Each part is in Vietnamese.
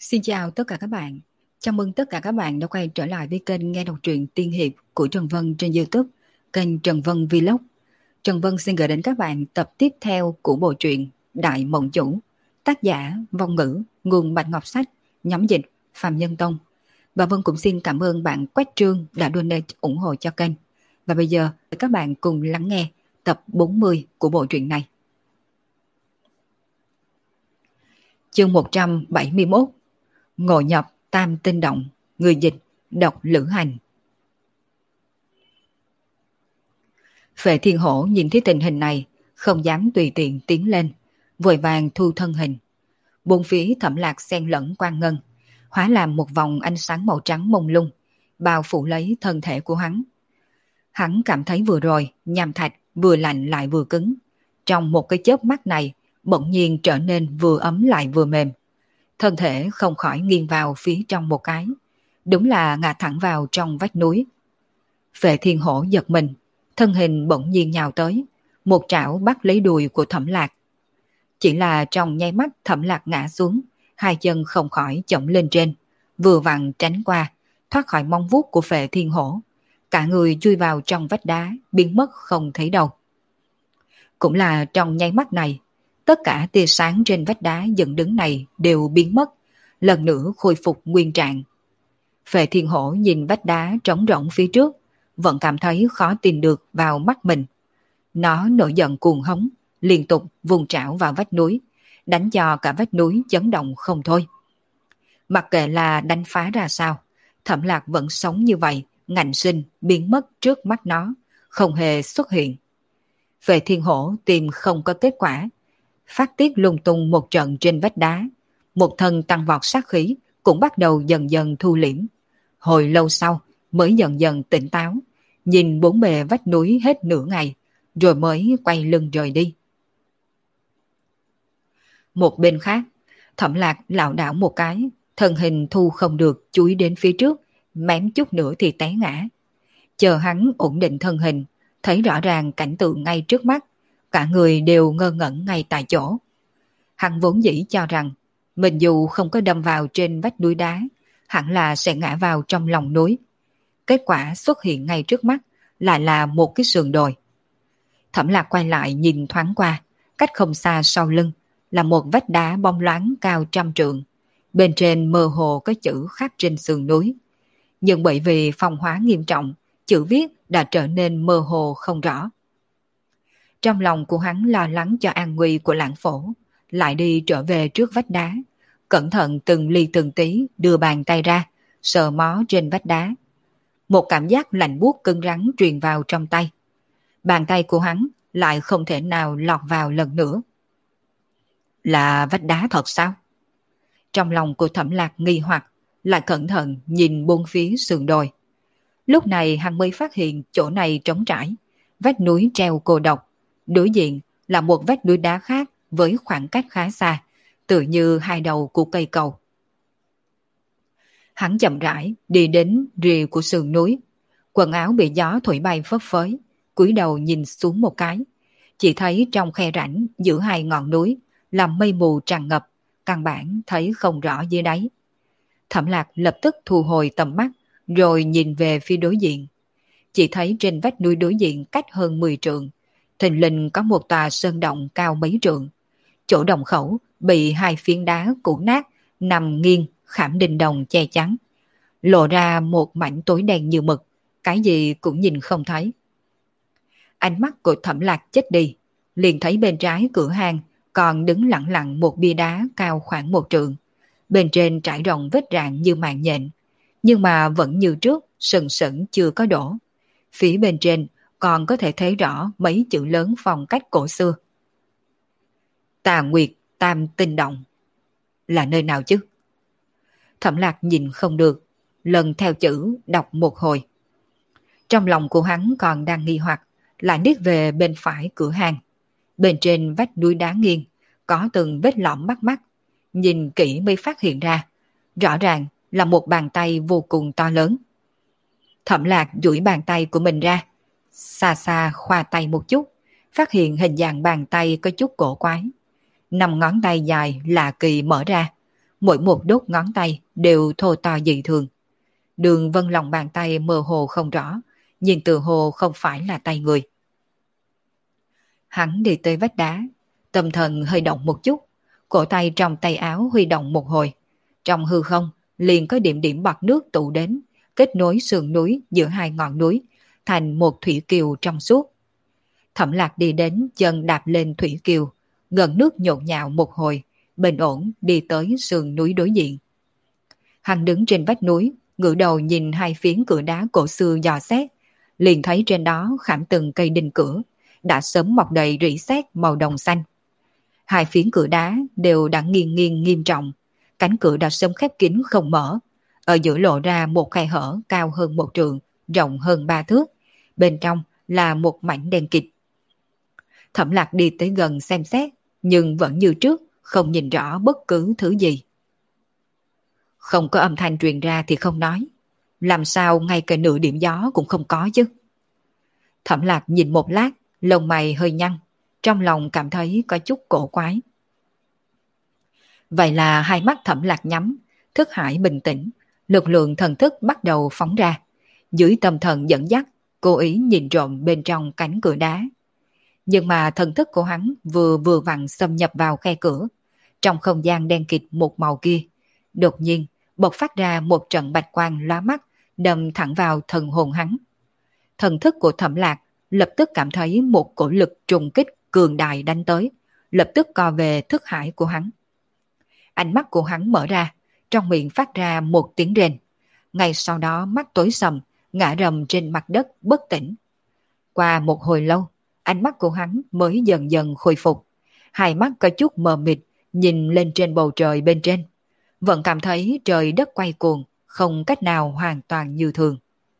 Xin chào tất cả các bạn. Chào mừng tất cả các bạn đã quay trở lại với kênh nghe đọc truyện tiên hiệp của Trần Vân trên YouTube, kênh Trần Vân Vlog. Trần Vân xin gửi đến các bạn tập tiếp theo của bộ truyện Đại Mộng Chủ, tác giả Vong Ngữ, nguồn Bạch Ngọc Sách, nhóm dịch Phạm Nhân Tông. Và Vân cũng xin cảm ơn bạn Quách Trương đã donate ủng hộ cho kênh. Và bây giờ các bạn cùng lắng nghe tập 40 của bộ truyện này. Chương 171, Ngộ nhập Tam Tinh Động. Người dịch Độc Lữ Hành. Phệ Thiên Hổ nhìn thấy tình hình này, không dám tùy tiện tiến lên, vội vàng thu thân hình. Bốn phía Thẩm Lạc xen lẫn quang ngân, hóa làm một vòng ánh sáng màu trắng mông lung, bao phủ lấy thân thể của hắn. Hắn cảm thấy vừa rồi nham thạch vừa lạnh lại vừa cứng, trong một cái chớp mắt này bỗng nhiên trở nên vừa ấm lại vừa mềm. Thân thể không khỏi nghiêng vào phía trong một cái, đúng là ngã thẳng vào trong vách núi. Phệ Thiên Hổ giật mình, thân hình bỗng nhiên nhào tới, một trảo bắt lấy đùi của Thẩm Lạc. Chỉ là trong nháy mắt Thẩm Lạc ngã xuống, hai chân không khỏi chổng lên trên, vừa vặn tránh qua, thoát khỏi móng vuốt của Phệ Thiên Hổ, cả người chui vào trong vách đá, biến mất không thấy đâu. Cũng là trong nháy mắt này, tất cả tia sáng trên vách đá dựng đứng này đều biến mất, lần nữa khôi phục nguyên trạng. Phệ Thiên Hổ nhìn vách đá trống rỗng phía trước, vẫn cảm thấy khó tin được vào mắt mình. Nó nổi giận cuồng hống, liên tục vùng trảo vào vách núi, đánh cho cả vách núi chấn động không thôi. Mặc kệ là đánh phá ra sao, Thẩm Lạc vẫn sống như vậy, ngạnh sinh biến mất trước mắt nó, không hề xuất hiện. Phệ Thiên Hổ tìm không có kết quả, phát tiết lung tung một trận trên vách đá, một thân tăng vọt sát khí cũng bắt đầu dần dần thu liễm. Hồi lâu sau mới dần dần tỉnh táo, nhìn bốn bề vách núi hết nửa ngày, rồi mới quay lưng rời đi. Một bên khác, Thẩm Lạc lảo đảo một cái, thân hình thu không được chúi đến phía trước, mém chút nữa thì té ngã. Chờ hắn ổn định thân hình, thấy rõ ràng cảnh tượng ngay trước mắt, cả người đều ngơ ngẩn ngay tại chỗ. Hắn vốn dĩ cho rằng mình dù không có đâm vào trên vách núi đá, hẳn là sẽ ngã vào trong lòng núi. Kết quả xuất hiện ngay trước mắt lại là một cái sườn đồi. Thẩm Lạc quay lại nhìn thoáng qua, cách không xa sau lưng là một vách đá bóng loáng cao 100 trượng. Bên trên mơ hồ có chữ khắc trên sườn núi. Nhưng bởi vì phong hóa nghiêm trọng, chữ viết đã trở nên mơ hồ không rõ. Trong lòng của hắn lo lắng cho an nguy của Lãng Phổ, lại đi trở về trước vách đá, cẩn thận từng ly từng tí đưa bàn tay ra, sờ mó trên vách đá. Một cảm giác lạnh buốt cứng rắn truyền vào trong tay. Bàn tay của hắn lại không thể nào lọt vào lần nữa. Là vách đá thật sao? Trong lòng của Thẩm Lạc nghi hoặc, lại cẩn thận nhìn bốn phía sườn đồi. Lúc này hắn mới phát hiện chỗ này trống trải, vách núi treo cô độc, đối diện là một vách núi đá khác với khoảng cách khá xa, tựa như hai đầu của cây cầu. Hắn chậm rãi đi đến rìa của sườn núi, quần áo bị gió thổi bay phất phới, cúi đầu nhìn xuống một cái, chỉ thấy trong khe rãnh giữa hai ngọn núi làm mây mù tràn ngập, căn bản thấy không rõ dưới đáy. Thẩm Lạc lập tức thu hồi tầm mắt, rồi nhìn về phía đối diện. Chỉ thấy trên vách núi đối diện cách hơn 10 trượng, thình lình có một tòa sơn động cao mấy trượng. Chỗ động khẩu bị hai phiến đá cũ nát nằm nghiêng khảm đinh đồng che chắn, lộ ra một mảnh tối đen như mực, cái gì cũng nhìn không thấy. Ánh mắt của Thẩm Lạc chết đi, liền thấy bên trái cửa hang còn đứng lặng lặng một bia đá cao khoảng 1 trượng, bên trên trải rộng vết rạn như màn nhện, nhưng mà vẫn như trước, sừng sững chưa có đổ. Phía bên trên còn có thể thấy rõ mấy chữ lớn phong cách cổ xưa. Tà Nguyệt Tam Tinh Động. Là nơi nào chứ? Thẩm Lạc nhìn không được, lần theo chữ đọc một hồi. Trong lòng của hắn còn đang nghi hoặc, lại liếc về bên phải cửa hang. Bên trên vách núi đá nghiêng có từng vết lõm bắt mắt, nhìn kỹ mới phát hiện ra, rõ ràng là một bàn tay vô cùng to lớn. Thẩm Lạc duỗi bàn tay của mình ra, xa xa khoa tay một chút, phát hiện hình dạng bàn tay có chút cổ quái. 5 ngón tay dài lạ kỳ mở ra, mỗi một đốt ngón tay đều thô to dị thường. Đường vân lòng bàn tay mơ hồ không rõ, nhìn từ hồ không phải là tay người. Hắn đi tới vách đá, tâm thần hơi động một chút, cổ tay trong tay áo huy động một hồi. Trong hư không, liền có điểm điểm bọt nước tụ đến, kết nối sườn núi giữa hai ngọn núi, thành một thủy kiều trong suốt. Thẩm Lạc đi đến chân đạp lên thủy kiều, gần nước nhộn nhạo một hồi, bình ổn đi tới sườn núi đối diện. Hắn đứng trên vách núi, ngửa đầu nhìn hai phiến cửa đá cổ xưa dò xét, liền thấy trên đó khảm từng cây đinh cửa, đã sớm mọc đầy rỉ sét màu đồng xanh. Hai phiến cửa đá đều đã nghiêng nghiêng nghiêm trọng, cánh cửa đã sớm khép kín không mở, ở giữa lộ ra một khe hở cao hơn 1 trượng, rộng hơn 3 thước, bên trong là một mảnh đen kịt. Thẩm Lạc đi tới gần xem xét, nhưng vẫn như trước, không nhìn rõ bất cứ thứ gì. Không có âm thanh truyền ra thì không nói, làm sao ngay cả nửa điểm gió cũng không có chứ. Thẩm Lạc nhìn một lát, lông mày hơi nhăn, trong lòng cảm thấy có chút cổ quái. Vậy là hai mắt Thẩm Lạc nhắm, thức hải bình tĩnh, lực lượng thần thức bắt đầu phóng ra. Dưới tâm thần dẫn dắt, cố ý nhìn trộm bên trong cánh cửa đá. Nhưng mà thần thức của hắn vừa vặn xâm nhập vào khe cửa. Trong không gian đen kịt một màu kia, đột nhiên bộc phát ra một trận bạch quang lóa mắt, đâm thẳng vào thần hồn hắn. Thần thức của Thẩm Lạc lập tức cảm thấy một cổ lực trùng kích cường đại đánh tới, lập tức co về thức hải của hắn. Ánh mắt của hắn mở ra, trong miệng phát ra một tiếng rên. Ngay sau đó mắt tối sầm, ngã rầm trên mặt đất bất tỉnh. Qua một hồi lâu, ánh mắt của hắn mới dần dần khôi phục. Hai mắt có chút mờ mịt, nhìn lên trên bầu trời bên trên. Vẫn cảm thấy trời đất quay cuồng, không cách nào hoàn toàn như thường.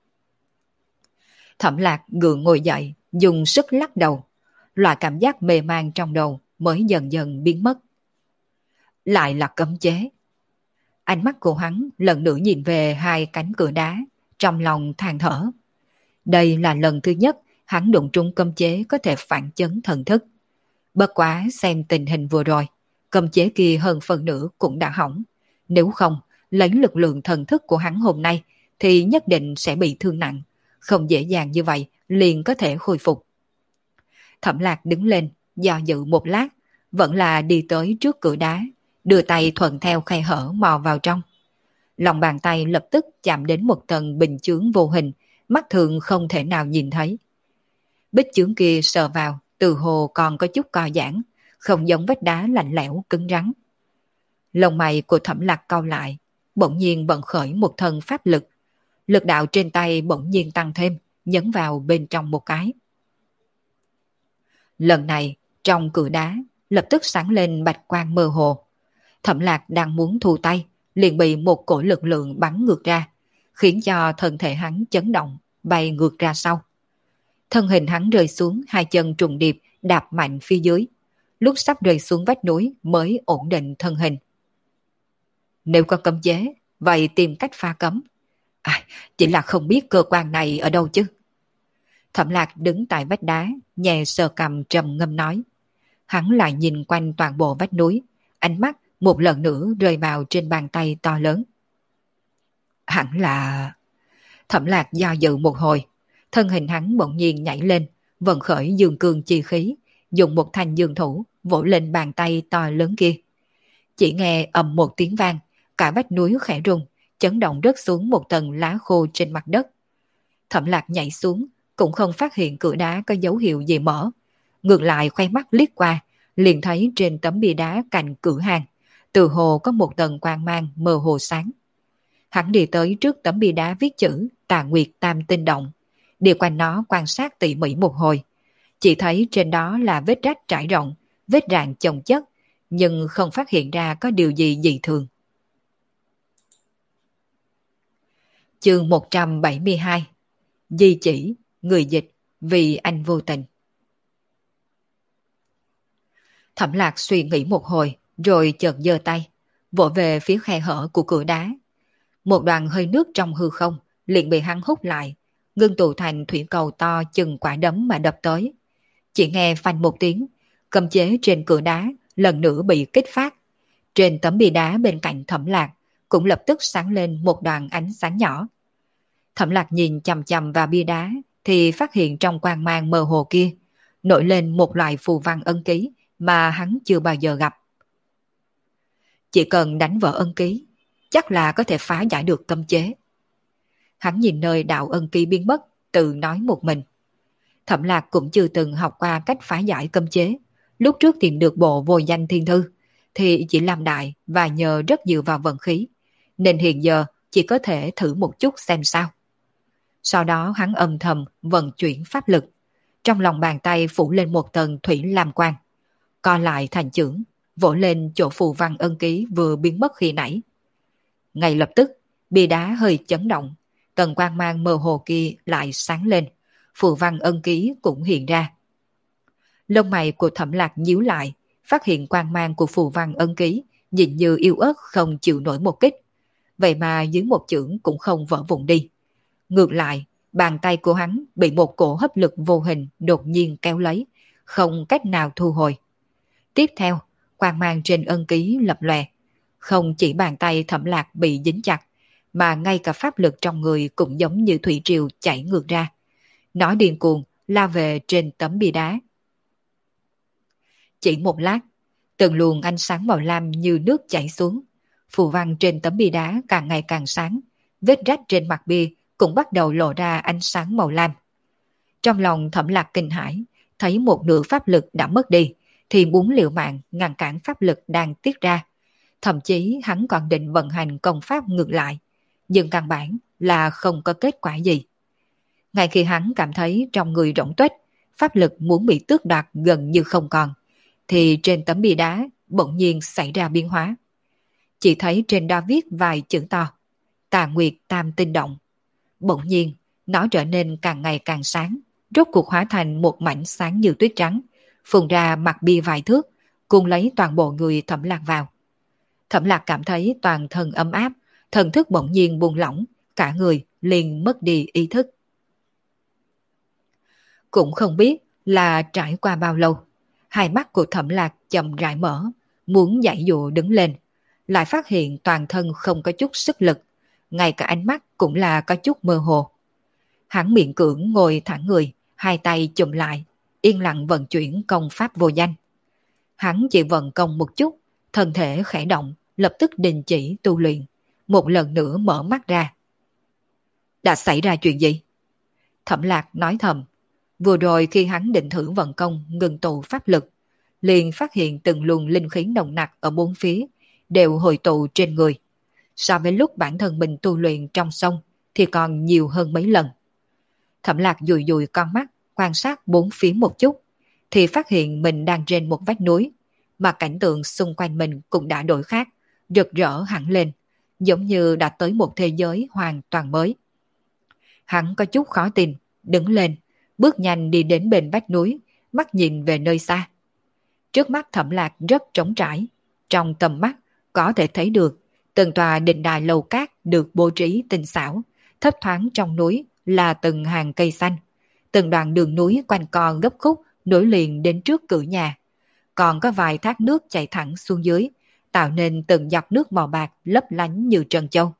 Thẩm Lạc gượng ngồi dậy, dùng sức lắc đầu. Loại cảm giác mê man trong đầu mới dần dần biến mất. Lại là cấm chế. Ánh mắt của hắn lần nữa nhìn về hai cánh cửa đá, trong lòng than thở. Đây là lần thứ nhất hắn đụng trúng cấm chế có thể phản chấn thần thức. Bất quá xem tình hình vừa rồi, cấm chế kia hơn phần nửa cũng đã hỏng. Nếu không, lấy lực lượng thần thức của hắn hôm nay thì nhất định sẽ bị thương nặng. Không dễ dàng như vậy liền có thể khôi phục. Thẩm Lạc đứng lên, do dự một lát, vẫn là đi tới trước cửa đá, đưa tay thuận theo khe hở mò vào trong. Lòng bàn tay lập tức chạm đến một tầng bình chướng vô hình, mắt thường không thể nào nhìn thấy. Bích chướng kia sờ vào, từ hồ còn có chút co giãn, không giống vách đá lạnh lẽo cứng rắn. Lông mày của Thẩm Lạc cau lại, bỗng nhiên vận khởi một thân pháp lực. Lực đạo trên tay bỗng nhiên tăng thêm, nhấn vào bên trong một cái. Lần này, trong cửa đá, lập tức sáng lên bạch quang mơ hồ. Thẩm Lạc đang muốn thu tay, liền bị một cổ lực lượng bắn ngược ra, khiến cho thân thể hắn chấn động, bay ngược ra sau. Thân hình hắn rơi xuống, hai chân trùng điệp, đạp mạnh phía dưới. Lúc sắp rơi xuống vách núi mới ổn định thân hình. Nếu có cấm chế, vậy tìm cách phá cấm. Chỉ là không biết cơ quan này ở đâu chứ. Thẩm Lạc đứng tại vách đá, nhẹ sờ cằm trầm ngâm nói. Hắn lại nhìn quanh toàn bộ vách núi, ánh mắt một lần nữa rơi vào trên bàn tay to lớn. Hẳn là... Thẩm Lạc do dự một hồi, thân hình hắn bỗng nhiên nhảy lên, vận khởi dương cương chi khí, dùng một thanh dương thủ vỗ lên bàn tay to lớn kia. Chỉ nghe ầm một tiếng vang, cả vách núi khẽ rung, chấn động rớt xuống một tầng lá khô trên mặt đất. Thẩm Lạc nhảy xuống, cũng không phát hiện cửa đá có dấu hiệu gì mở. Ngược lại khoe mắt liếc qua, liền thấy trên tấm bia đá cạnh cửa hàng, từ hồ có một tầng quang mang mơ hồ sáng. Hắn đi tới trước tấm bia đá viết chữ Tà Nguyệt Tam Tinh Động, đi quanh nó quan sát tỉ mỉ một hồi. Chỉ thấy trên đó là vết rách trải rộng, vết rạn chồng chất, nhưng không phát hiện ra có điều gì dị thường. Chương 172. Di chỉ, người dịch, vì anh vô tình. Thẩm Lạc suy nghĩ một hồi, rồi chợt giơ tay, vỗ về phía khe hở của cửa đá. Một đoàn hơi nước trong hư không liền bị hắn hút lại, ngưng tụ thành thủy cầu to chừng quả đấm mà đập tới. Chỉ nghe phanh một tiếng, cấm chế trên cửa đá lần nữa bị kích phát. Trên tấm bia đá bên cạnh Thẩm Lạc cũng lập tức sáng lên một đoàn ánh sáng nhỏ. Thẩm Lạc nhìn chằm chằm vào bia đá thì phát hiện trong quang mang mơ hồ kia nổi lên một loại phù văn ân ký mà hắn chưa bao giờ gặp. Chỉ cần đánh vỡ ân ký, chắc là có thể phá giải được cấm chế. Hắn nhìn nơi đạo ân ký biến mất, tự nói một mình. Thẩm Lạc cũng chưa từng học qua cách phá giải cấm chế. Lúc trước tìm được bộ vô danh thiên thư, thì chỉ làm đại và nhờ rất dựa vào vận khí, nên hiện giờ chỉ có thể thử một chút xem sao. Sau đó hắn âm thầm vận chuyển pháp lực, trong lòng bàn tay phủ lên một tầng thủy lam quang, co lại thành chưởng, vỗ lên chỗ phù văn ân ký vừa biến mất khi nãy. Ngay lập tức, bia đá hơi chấn động, tầng quang mang mơ hồ kia lại sáng lên, phù văn ân ký cũng hiện ra. Lông mày của Thẩm Lạc nhíu lại, phát hiện quang mang của phù văn ân ký nhìn như yếu ớt không chịu nổi một kích, vậy mà dưới một chưởng cũng không vỡ vụn đi. Ngược lại, bàn tay của hắn bị một cổ hấp lực vô hình đột nhiên kéo lấy, không cách nào thu hồi. Tiếp theo, quang mang trên ân ký lập lòe, không chỉ bàn tay Thẩm Lạc bị dính chặt, mà ngay cả pháp lực trong người cũng giống như thủy triều chảy ngược ra. Nó điên cuồng lao về trên tấm bia đá. Chỉ một lát, từng luồng ánh sáng màu lam như nước chảy xuống. Phù văn trên tấm bia đá càng ngày càng sáng, vết rách trên mặt bia cũng bắt đầu lộ ra ánh sáng màu lam. Trong lòng Thẩm Lạc kinh hãi, thấy một nửa pháp lực đã mất đi, thì muốn liều mạng ngăn cản pháp lực đang tiết ra. Thậm chí hắn còn định vận hành công pháp ngược lại, nhưng căn bản là không có kết quả gì. Ngay khi hắn cảm thấy trong người rỗng tuếch, pháp lực muốn bị tước đoạt gần như không còn, thì trên tấm bia đá bỗng nhiên xảy ra biến hóa. Chỉ thấy trên đó viết vài chữ to: Tà Nguyệt Tam Tinh Động. Bỗng nhiên, nó trở nên càng ngày càng sáng, rốt cuộc hóa thành một mảnh sáng như tuyết trắng, phun ra mặt bia vài thước, cuốn lấy toàn bộ người Thẩm Lạc vào. Thẩm Lạc cảm thấy toàn thân ấm áp, thần thức bỗng nhiên buông lỏng, cả người liền mất đi ý thức. Cũng không biết là trải qua bao lâu, hai mắt của Thẩm Lạc chậm rãi mở, muốn giãy dụa đứng lên, lại phát hiện toàn thân không có chút sức lực, ngay cả ánh mắt cũng là có chút mơ hồ. Hắn miễn cưỡng ngồi thẳng người, hai tay chụm lại, yên lặng vận chuyển công pháp vô danh. Hắn chỉ vận công một chút, thân thể khẽ động, lập tức đình chỉ tu luyện, một lần nữa mở mắt ra. Đã xảy ra chuyện gì? Thẩm Lạc nói thầm. Vừa rồi khi hắn định thử vận công ngừng tụ pháp lực, liền phát hiện từng luồng linh khí nồng nặc ở bốn phía đều hội tụ trên người. So với lúc bản thân mình tu luyện trong sông thì còn nhiều hơn mấy lần. Thẩm Lạc dùi dùi con mắt, quan sát bốn phía một chút, thì phát hiện mình đang trên một vách núi, mà cảnh tượng xung quanh mình cũng đã đổi khác, rực rỡ hẳn lên, giống như đã tới một thế giới hoàn toàn mới. Hắn có chút khó tin, đứng lên, bước nhanh đi đến bên vách núi, mắt nhìn về nơi xa. Trước mắt Thẩm Lạc rất trống trải, trong tầm mắt có thể thấy được từng tòa đình đài lầu cát được bố trí tinh xảo, thấp thoáng trong núi là từng hàng cây xanh, từng đoạn đường núi quanh co gấp khúc nối liền đến trước cửa nhà, còn có vài thác nước chảy thẳng xuống dưới, tạo nên từng giọt nước màu bạc lấp lánh như trân châu.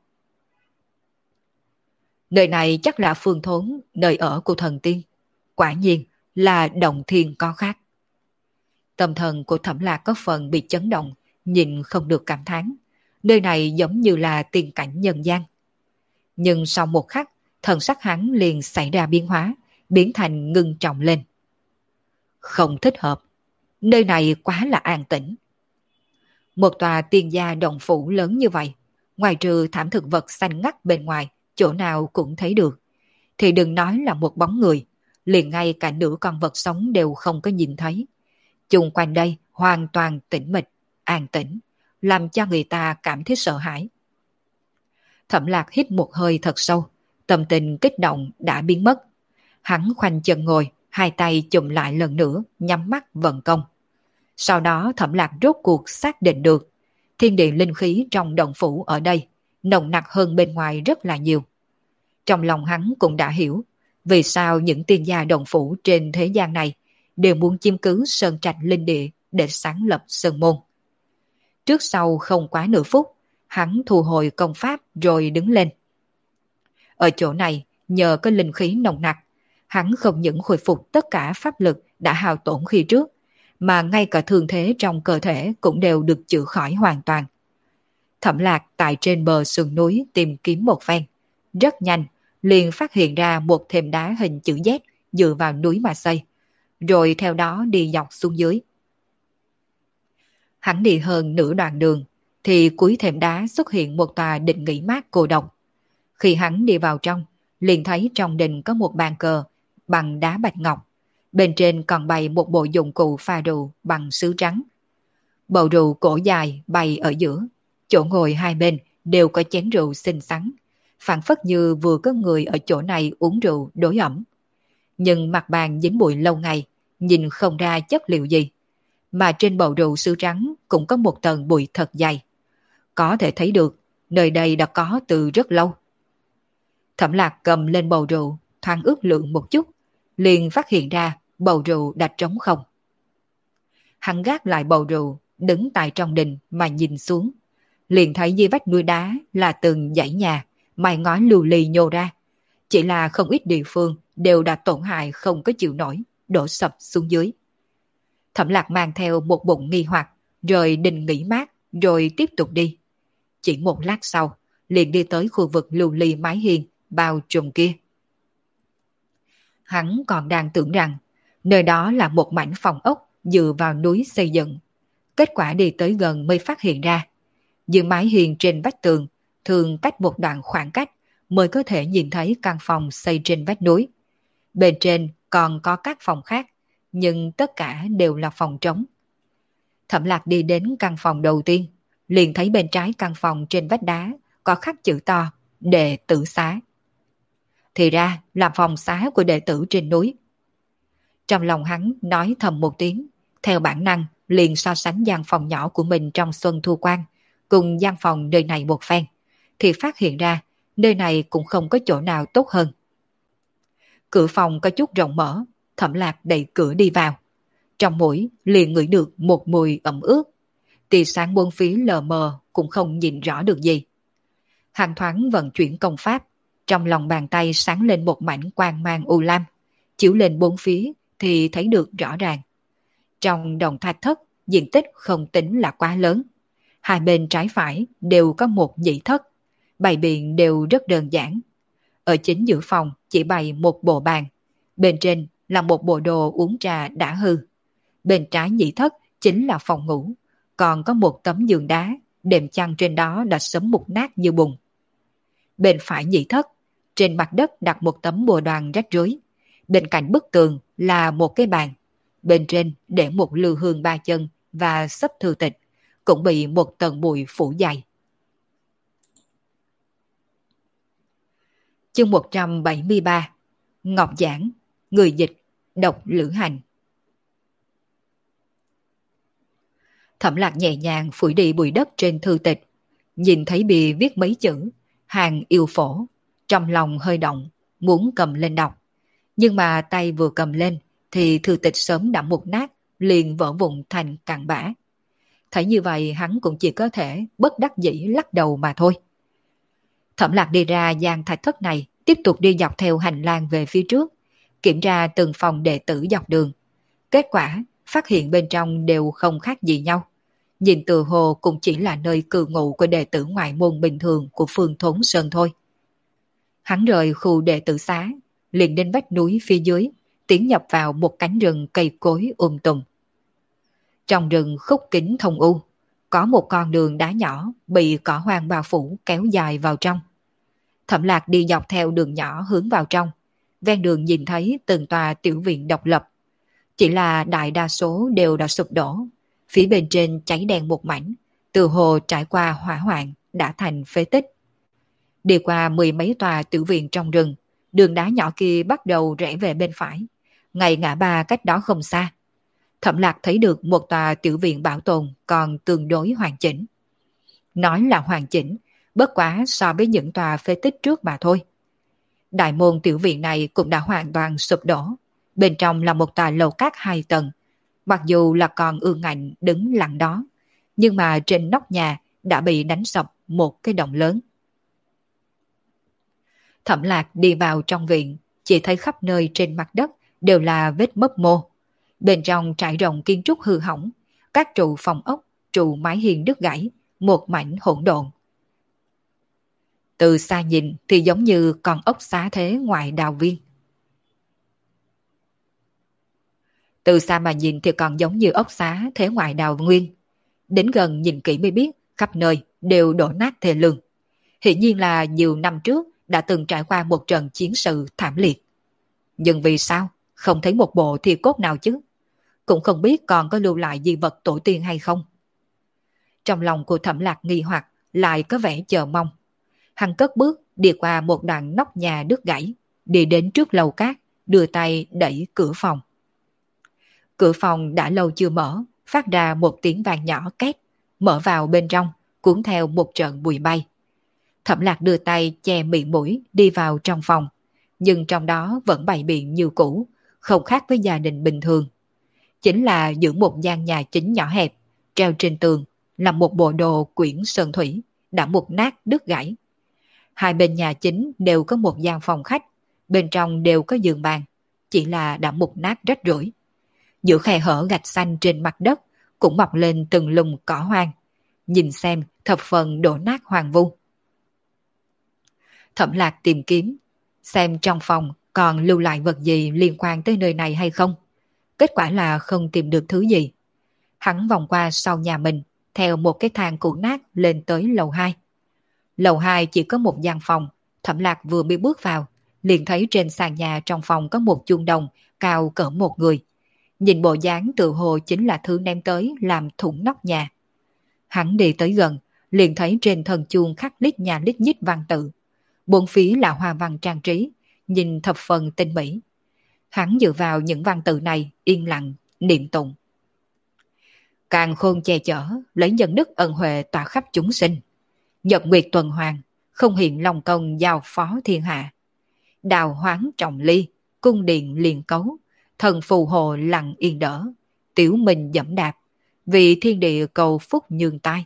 Nơi này chắc là phương thốn, nơi ở của thần tiên. Quả nhiên là động thiên có khác. Tâm thần của Thẩm Lạc có phần bị chấn động, nhìn không được cảm thán. Nơi này giống như là tiên cảnh nhân gian. Nhưng sau một khắc, thần sắc hắn liền xảy ra biến hóa, biến thành ngưng trọng lên. Không thích hợp. Nơi này quá là an tĩnh. Một tòa tiên gia động phủ lớn như vậy, ngoài trừ thảm thực vật xanh ngắt bên ngoài, chỗ nào cũng thấy được, thì đừng nói là một bóng người, liền ngay cả nửa con vật sống đều không có nhìn thấy. Chung quanh đây hoàn toàn tĩnh mịch, an tĩnh, làm cho người ta cảm thấy sợ hãi. Thẩm Lạc hít một hơi thật sâu, tâm tình kích động đã biến mất. Hắn khoanh chân ngồi, hai tay chụm lại lần nữa, nhắm mắt vận công. Sau đó Thẩm Lạc rốt cuộc xác định được, thiên địa linh khí trong động phủ ở đây nồng nặc hơn bên ngoài rất là nhiều. Trong lòng hắn cũng đã hiểu, vì sao những tiên gia động phủ trên thế gian này đều muốn chiếm cứ sơn trạch linh địa để sáng lập sơn môn. Trước sau không quá nửa phút, hắn thu hồi công pháp rồi đứng lên. Ở chỗ này, nhờ có linh khí nồng nặc, hắn không những khôi phục tất cả pháp lực đã hao tổn khi trước, mà ngay cả thương thế trong cơ thể cũng đều được chữa khỏi hoàn toàn. Thẩm Lạc tại trên bờ sườn núi tìm kiếm một phen. Rất nhanh, liền phát hiện ra một thềm đá hình chữ Z dựa vào núi mà xây, rồi theo đó đi dọc xuống dưới. Hắn đi hơn nửa đoạn đường, thì cuối thềm đá xuất hiện một tòa đình nghỉ mát cô độc. Khi hắn đi vào trong, liền thấy trong đình có một bàn cờ bằng đá bạch ngọc, bên trên còn bày một bộ dụng cụ pha rượu bằng sứ trắng. Bầu rượu cổ dài bày ở giữa, chỗ ngồi hai bên đều có chén rượu xinh xắn, phảng phất như vừa có người ở chỗ này uống rượu đối ẩm. Nhưng mặt bàn dính bụi lâu ngày, nhìn không ra chất liệu gì, mà trên bầu rượu sứ trắng cũng có một tầng bụi thật dày. Có thể thấy được, nơi đây đã có từ rất lâu. Thẩm Lạc cầm lên bầu rượu, thoáng ước lượng một chút, liền phát hiện ra bầu rượu đã trống không. Hắn gác lại bầu rượu, đứng tại trong đình mà nhìn xuống, liền thấy dưới vách núi đá là từng dãy nhà, mái ngói lưu ly nhô ra. Chỉ là không ít địa phương đều đã tổn hại không có chịu nổi, đổ sập xuống dưới. Thẩm Lạc mang theo một bụng nghi hoặc, rời đình nghỉ mát, rồi tiếp tục đi. Chỉ một lát sau, liền đi tới khu vực lưu ly mái hiên, bao trùm kia. Hắn còn đang tưởng rằng, nơi đó là một mảnh phòng ốc dựa vào núi xây dựng. Kết quả đi tới gần mới phát hiện ra, dưới mái hiên trên vách tường, thường cách một đoạn khoảng cách mới có thể nhìn thấy căn phòng xây trên vách núi. Bên trên còn có các phòng khác, nhưng tất cả đều là phòng trống. Thẩm Lạc đi đến căn phòng đầu tiên, liền thấy bên trái căn phòng trên vách đá có khắc chữ to đệ tử xá. Thì ra là phòng xá của đệ tử trên núi. Trong lòng hắn nói thầm một tiếng, theo bản năng liền so sánh gian phòng nhỏ của mình trong Xuân Thu Quan cùng gian phòng nơi này một phen, thì phát hiện ra nơi này cũng không có chỗ nào tốt hơn. Cửa phòng có chút rộng mở, Thẩm Lạc đẩy cửa đi vào. Trong mũi liền ngửi được một mùi ẩm ướt, tia sáng bốn phía lờ mờ cũng không nhìn rõ được gì. Hàng thoáng vận chuyển công pháp, trong lòng bàn tay sáng lên một mảnh quang mang u lam, chiếu lên bốn phía thì thấy được rõ ràng. Trong đồng thạch thất, diện tích không tính là quá lớn. Hai bên trái phải đều có một nhị thất, bày biện đều rất đơn giản. Ở chính giữa phòng chỉ bày một bộ bàn, bên trên là một bộ đồ uống trà đã hư. Bên trái nhị thất chính là phòng ngủ, còn có một tấm giường đá, đệm chăn trên đó đã sớm mục nát như bùn. Bên phải nhị thất, trên mặt đất đặt một tấm bùa đoàn rách rưới. Bên cạnh bức tường là một cái bàn, bên trên để một lư hương ba chân và sấp thư tịch, cũng bị một tầng bụi phủ dày. Chương 173. Ngọc Giảng. Người dịch. Độc Lữ Hành. Thẩm Lạc nhẹ nhàng phủi đi bụi đất trên thư tịch, nhìn thấy bìa viết mấy chữ hàng yêu phổ, trong lòng hơi động, muốn cầm lên đọc. Nhưng mà tay vừa cầm lên thì thư tịch sớm đã mục nát, liền vỡ vụn thành cặn bã. Thấy như vậy hắn cũng chỉ có thể bất đắc dĩ lắc đầu mà thôi. Thẩm Lạc đi ra gian thạch thất này, tiếp tục đi dọc theo hành lang về phía trước, kiểm tra từng phòng đệ tử dọc đường. Kết quả phát hiện bên trong đều không khác gì nhau. Nhìn từ hồ cũng chỉ là nơi cư ngụ của đệ tử ngoại môn bình thường của Phương Thốn Sơn thôi. Hắn rời khu đệ tử xá, liền đến vách núi phía dưới, tiến nhập vào một cánh rừng cây cối tùm. Trong rừng khúc kính thông u, có một con đường đá nhỏ bị cỏ hoang bao phủ kéo dài vào trong. Thẩm Lạc đi dọc theo đường nhỏ hướng vào trong, ven đường nhìn thấy từng tòa tiểu viện độc lập. Chỉ là đại đa số đều đã sụp đổ, phía bên trên cháy đen một mảnh, từ hồ trải qua hỏa hoạn đã thành phế tích. Đi qua mười mấy tòa tiểu viện trong rừng, đường đá nhỏ kia bắt đầu rẽ về bên phải, ngay ngã ba cách đó không xa. Thẩm Lạc thấy được một tòa tiểu viện bảo tồn còn tương đối hoàn chỉnh. Nói là hoàn chỉnh, bất quá so với những tòa phế tích trước mà thôi. Đại môn tiểu viện này cũng đã hoàn toàn sụp đổ. Bên trong là một tòa lầu cát 2 tầng. Mặc dù là còn ương ngạnh đứng lặng đó, nhưng mà trên nóc nhà đã bị đánh sập một cái động lớn. Thẩm Lạc đi vào trong viện, chỉ thấy khắp nơi trên mặt đất đều là vết mấp mô. Bên trong trải rộng kiến trúc hư hỏng, các trụ phòng ốc, trụ mái hiên đứt gãy, một mảnh hỗn độn. Từ xa nhìn thì giống như con ốc xá thế ngoài đào viên. Từ xa mà nhìn thì còn giống như ốc xá thế ngoại đào nguyên. Đến gần nhìn kỹ mới biết khắp nơi đều đổ nát thê lương. Hiển nhiên là nhiều năm trước đã từng trải qua một trận chiến sự thảm liệt. Nhưng vì sao không thấy một bộ thi cốt nào chứ? Cũng không biết còn có lưu lại di vật tổ tiên hay không. Trong lòng của Thẩm Lạc nghi hoặc lại có vẻ chờ mong. Hắn cất bước đi qua một đoạn nóc nhà đứt gãy, đi đến trước lầu cát, đưa tay đẩy cửa phòng. Cửa phòng đã lâu chưa mở, phát ra một tiếng vang nhỏ két, mở vào bên trong, cuốn theo một trận bụi bay. Thẩm Lạc đưa tay che miệng mũi đi vào trong phòng, nhưng trong đó vẫn bày biện như cũ, không khác với gia đình bình thường. Chính là giữa một gian nhà chính nhỏ hẹp, treo trên tường là một bộ đồ quyển sơn thủy, đã mục nát đứt gãy. Hai bên nhà chính đều có một gian phòng khách, bên trong đều có giường bàn, chỉ là đã mục nát rách rưởi. Giữa khe hở gạch xanh trên mặt đất cũng mọc lên từng lùm cỏ hoang, nhìn xem thập phần đổ nát hoang vu. Thẩm Lạc tìm kiếm, xem trong phòng còn lưu lại vật gì liên quan tới nơi này hay không. Kết quả là không tìm được thứ gì. Hắn vòng qua sau nhà mình, theo một cái thang cũ nát lên tới lầu 2. Lầu 2 chỉ có một gian phòng, Thẩm Lạc vừa mới bước vào, liền thấy trên sàn nhà trong phòng có một chuông đồng cao cỡ một người. Nhìn bộ dáng tự hồ chính là thứ ném tới làm thủng nóc nhà. Hắn đi tới gần, liền thấy trên thân chuông khắc lít nhà lít nhít văn tự. Bốn phía là hoa văn trang trí, nhìn thập phần tinh mỹ. Hắn dựa vào những văn tự này, yên lặng, niệm tụng. Càn khôn che chở, lấy nhân đức ân huệ tỏa khắp chúng sinh. Nhật nguyệt tuần hoàn, không hiện lòng công giao phó thiên hạ. Đào hoáng trọng ly, cung điện liền cấu, thần phù hộ lặng yên đỡ, tiểu mình dẫm đạp, vì thiên địa cầu phúc nhường tai.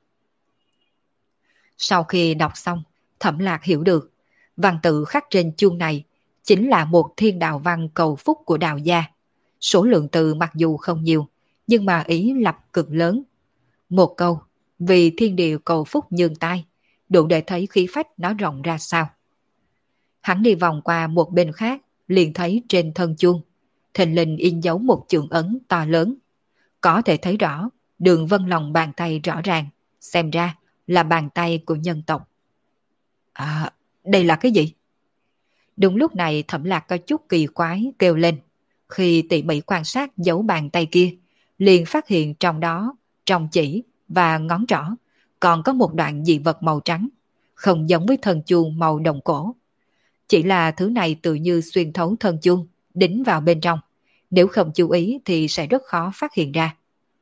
Sau khi đọc xong, Thẩm Lạc hiểu được, văn tự khắc trên chuông này chính là một thiên đạo văn cầu phúc của đạo gia. Số lượng từ mặc dù không nhiều, nhưng mà ý lập cực lớn. Một câu, vì thiên địa cầu phúc nhường tai, đủ để thấy khí phách nó rộng ra sao. Hắn đi vòng qua một bên khác, liền thấy trên thân chuông, thình lình in dấu một chưởng ấn to lớn. Có thể thấy rõ, đường vân lòng bàn tay rõ ràng, xem ra là bàn tay của nhân tộc. À, đây là cái gì? Đúng lúc này Thẩm Lạc có chút kỳ quái kêu lên. Khi tỉ mỉ quan sát dấu bàn tay kia, liền phát hiện trong đó, trong chỉ và ngón trỏ, còn có một đoạn dị vật màu trắng, không giống với thân chuông màu đồng cổ. Chỉ là thứ này tự như xuyên thấu thân chuông, đính vào bên trong. Nếu không chú ý thì sẽ rất khó phát hiện ra.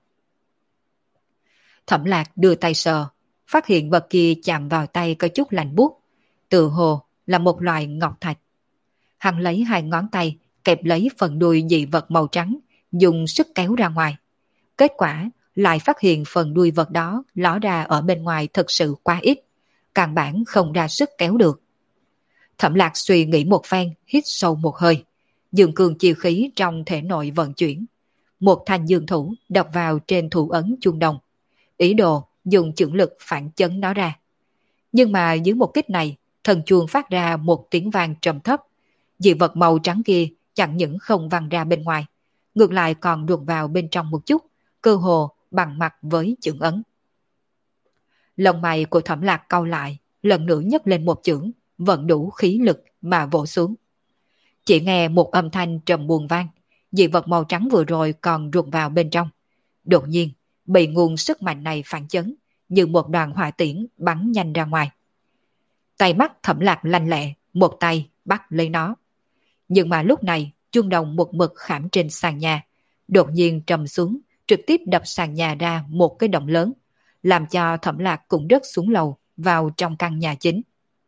Thẩm Lạc đưa tay sờ, phát hiện vật kia chạm vào tay có chút lạnh buốt, tự hồ là một loại ngọc thạch. Hắn lấy hai ngón tay kẹp lấy phần đuôi dị vật màu trắng, dùng sức kéo ra ngoài. Kết quả lại phát hiện phần đuôi vật đó ló ra ở bên ngoài thật sự quá ít, căn bản không ra sức kéo được. Thẩm Lạc suy nghĩ một phen, hít sâu một hơi, dương cường chi khí trong thể nội vận chuyển. Một thanh dương thủ đập vào trên thủ ấn chuông đồng, ý đồ dùng chưởng lực phản chấn nó ra. Nhưng mà dưới một kích này, thần chuông phát ra một tiếng vang trầm thấp. Dị vật màu trắng kia chẳng những không văng ra bên ngoài, ngược lại còn đụng vào bên trong một chút, cơ hồ bằng mặt với chưởng ấn. Lông mày của Thẩm Lạc cau lại, lần nữa nhấc lên một chưởng, vận đủ khí lực mà vỗ xuống. Chỉ nghe một âm thanh trầm buồn vang, dị vật màu trắng vừa rồi còn đụng vào bên trong. Đột nhiên, bị nguồn sức mạnh này phản chấn, như một đoàn hỏa tiễn bắn nhanh ra ngoài. Tay mắt Thẩm Lạc lanh lẹ, một tay bắt lấy nó. Nhưng mà lúc này, chuông đồng một mực khảm trên sàn nhà, đột nhiên trầm xuống, trực tiếp đập sàn nhà ra một cái động lớn, làm cho Thẩm Lạc cũng rớt xuống lầu vào trong căn nhà chính.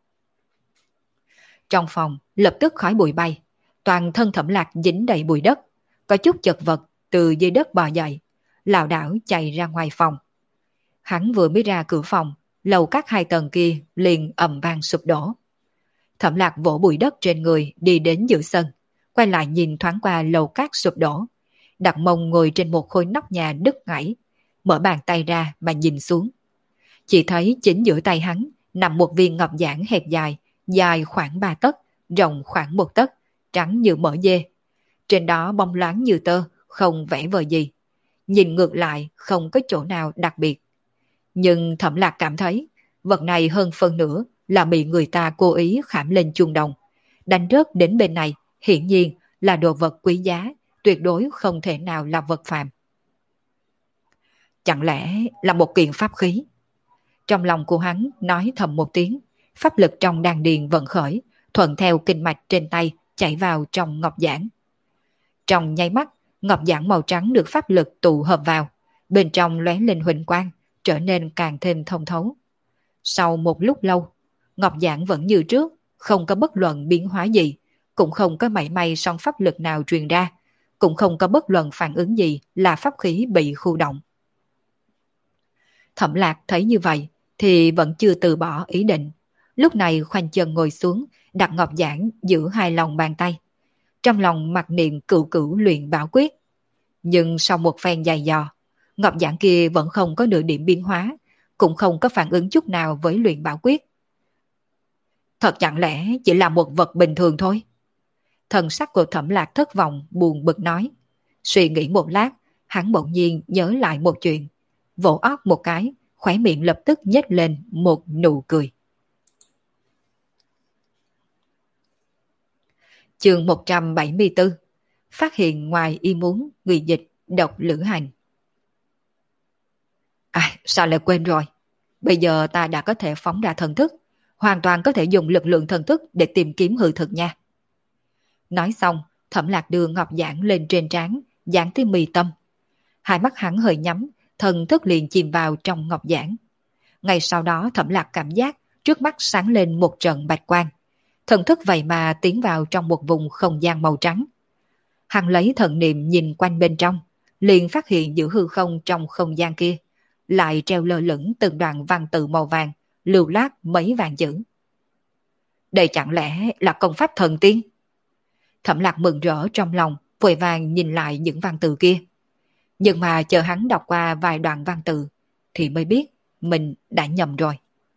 Trong phòng lập tức khói bụi bay, toàn thân Thẩm Lạc dính đầy bụi đất, có chút chật vật từ dưới đất bò dậy, lảo đảo chạy ra ngoài phòng. Hắn vừa mới ra cửa phòng, lầu các 2 tầng kia liền ầm vang sụp đổ. Thẩm Lạc vỗ bụi đất trên người đi đến giữa sân, quay lại nhìn thoáng qua lầu các sụp đổ, đặt mông ngồi trên một khối nóc nhà đứt gãy, mở bàn tay ra mà nhìn xuống. Chỉ thấy chính giữa tay hắn nằm một viên ngọc giản hẹp dài, dài khoảng 3 tấc, rộng khoảng 1 tấc, trắng như mỡ dê. Trên đó bóng loáng như tơ, không vẽ vời gì. Nhìn ngược lại không có chỗ nào đặc biệt. Nhưng Thẩm Lạc cảm thấy vật này hơn phân nửa là bị người ta cố ý khảm lên chuông đồng. Đánh rớt đến bên này hiển nhiên là đồ vật quý giá, tuyệt đối không thể nào là vật phàm. Chẳng lẽ là một kiện pháp khí? Trong lòng của hắn nói thầm một tiếng, pháp lực trong đan điền vận khởi, thuận theo kinh mạch trên tay chảy vào trong ngọc giản. Trong nháy mắt, ngọc giản màu trắng được pháp lực tụ hợp vào, bên trong lóe lên huỳnh quang, trở nên càng thêm thông thấu. Sau một lúc lâu, ngọc giản vẫn như trước, không có bất luận biến hóa gì, cũng không có mảy may song pháp lực nào truyền ra, cũng không có bất luận phản ứng gì là pháp khí bị khu động. Thẩm Lạc thấy như vậy thì vẫn chưa từ bỏ ý định. Lúc này khoanh chân ngồi xuống, đặt ngọc giản giữa hai lòng bàn tay. Trong lòng mặc niệm cửu cửu luyện bảo quyết. Nhưng sau một phen dài dò, ngọc giản kia vẫn không có nửa điểm biến hóa, cũng không có phản ứng chút nào với luyện bảo quyết. Thật chẳng lẽ chỉ là một vật bình thường thôi? Thần sắc của Thẩm Lạc thất vọng buồn bực nói. Suy nghĩ một lát, hắn bỗng nhiên nhớ lại một chuyện. Vỗ óc một cái, khóe miệng lập tức nhếch lên một nụ cười. Chương 174. Phát hiện ngoài ý muốn người dịch độc lữ hành. Sao lại quên rồi? Bây giờ ta đã có thể phóng ra thần thức, hoàn toàn có thể dùng lực lượng thần thức để tìm kiếm hư thực nha. Nói xong, Thẩm Lạc đưa ngọc giản lên trên trán, dán tới mi tâm. Hai mắt hắn hơi nhắm, thần thức liền chìm vào trong ngọc giản. Ngay sau đó Thẩm Lạc cảm giác trước mắt sáng lên một trận bạch quang. Thần thức vậy mà tiến vào trong một vùng không gian màu trắng. Hắn lấy thần niệm nhìn quanh bên trong, liền phát hiện giữa hư không trong không gian kia lại treo lơ lửng từng đoạn văn tự màu vàng, lưu loát mấy vàng chữ. Đây chẳng lẽ là công pháp thần tiên? Thẩm Lạc mừng rỡ trong lòng, vội vàng nhìn lại những văn tự kia. Nhưng mà chờ hắn đọc qua vài đoạn văn tự thì mới biết mình đã nhầm rồi.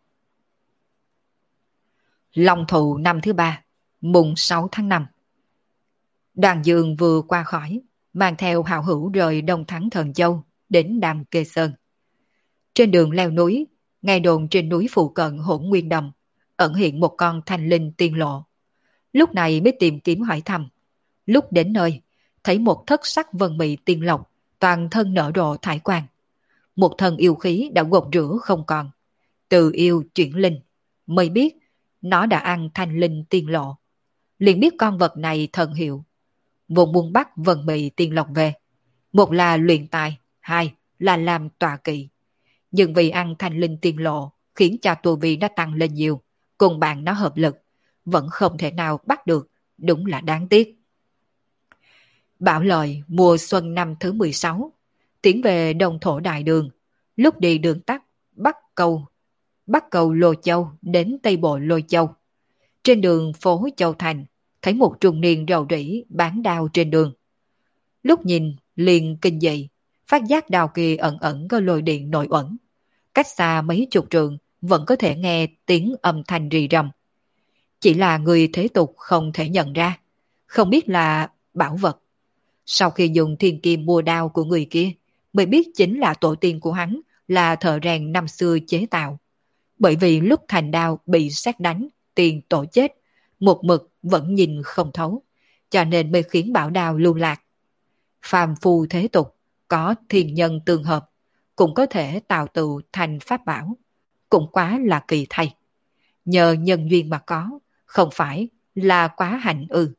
Long thụ năm thứ 3, mùng 6 tháng 5. Đoàn Dương vừa qua khỏi, mang theo hào hữu rời Đông Thắng Thần Châu đến Đàm Kê Sơn. Trên đường leo núi, ngay đồn trên núi phụ cận Hỗn Nguyên Đầm, ẩn hiện một con thanh linh tiên lộ. Lúc này mới tìm kiếm hỏi thăm. Lúc đến nơi, thấy một thất sắc vân mị tiên lộc, toàn thân nở rộ thải quang. Một thân yêu khí đã gột rửa không còn. Từ yêu chuyển linh, mới biết nó đã ăn thanh linh tiên lộ. Liền biết con vật này thần hiệu. Vùng buôn bắt vân mị tiên lộc về. Một là luyện tài, hai là làm tọa kỵ. Nhưng vì ăn thanh linh tiên lộ khiến cho tu vi nó tăng lên nhiều, cùng bạn nó hợp lực, vẫn không thể nào bắt được, đúng là đáng tiếc. Bảo lợi mùa xuân năm thứ 16, tiến về Đông Thổ Đại Đường, lúc đi đường tắt Bắc cầu Lô Châu đến Tây Bộ Lô Châu. Trên đường phố Châu Thành, thấy một trung niên rầu rĩ bán đao trên đường. Lúc nhìn liền kinh dị, phát giác đao kia ẩn ẩn có lôi điện nội uẩn. Cách xa mấy chục trượng vẫn có thể nghe tiếng âm thanh rì rầm. Chỉ là người thế tục không thể nhận ra, không biết là bảo vật. Sau khi dùng thiên kim mua đao của người kia, mới biết chính là tổ tiên của hắn là thợ rèn năm xưa chế tạo. Bởi vì lúc thành đao bị sét đánh, tiền tổ chết, một mực vẫn nhìn không thấu, cho nên mới khiến bảo đao lưu lạc. Phàm phu thế tục, có thiên nhân tương hợp, cũng có thể tạo tự thành pháp bảo, cũng quá là kỳ thay. Nhờ nhân duyên mà có, không phải là quá hạnh ư.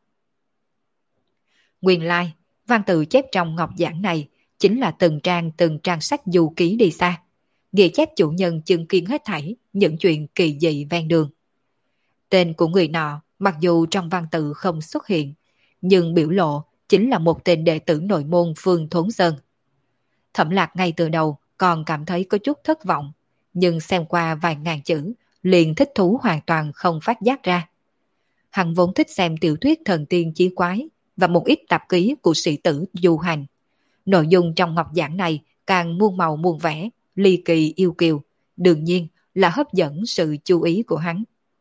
Nguyên lai, văn tự chép trong ngọc giản này chính là từng trang sách du ký đi xa, ghi chép chủ nhân chứng kiến hết thảy những chuyện kỳ dị ven đường. Tên của người nọ mặc dù trong văn tự không xuất hiện, nhưng biểu lộ chính là một tên đệ tử nội môn Phương Thốn Sơn. Thẩm Lạc ngay từ đầu còn cảm thấy có chút thất vọng, nhưng xem qua vài ngàn chữ, liền thích thú hoàn toàn không phát giác ra. Hắn vốn thích xem tiểu thuyết thần tiên chí quái và một ít tạp ký của sĩ tử du hành. Nội dung trong ngọc giảng này càng muôn màu muôn vẻ, ly kỳ yêu kiều, đương nhiên là hấp dẫn sự chú ý của hắn.